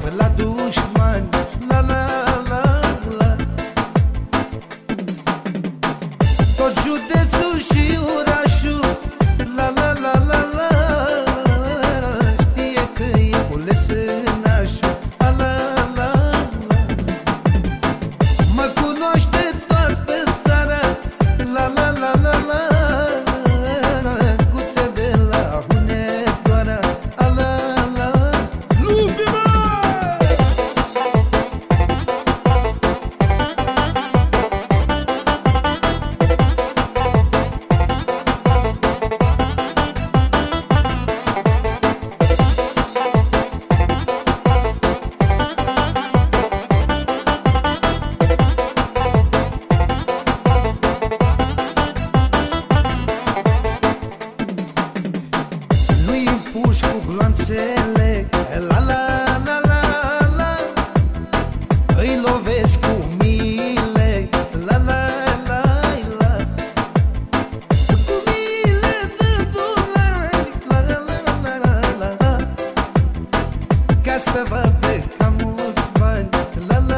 Până la dușmani, la la la la. Tot județul și orașul, la la la la la, știe că e cules în așa, la la la la. Mă cunoaște toată țara, la la la la la. Guțe de la Hunedoara, la la la. Lupi-mă! Nu-i puși cu gloanțele, la la la la la. Îi lovesc cu mile, la la la la. Cu mile de dolari, la la la la la. Ca să vadă că mulți bani, la la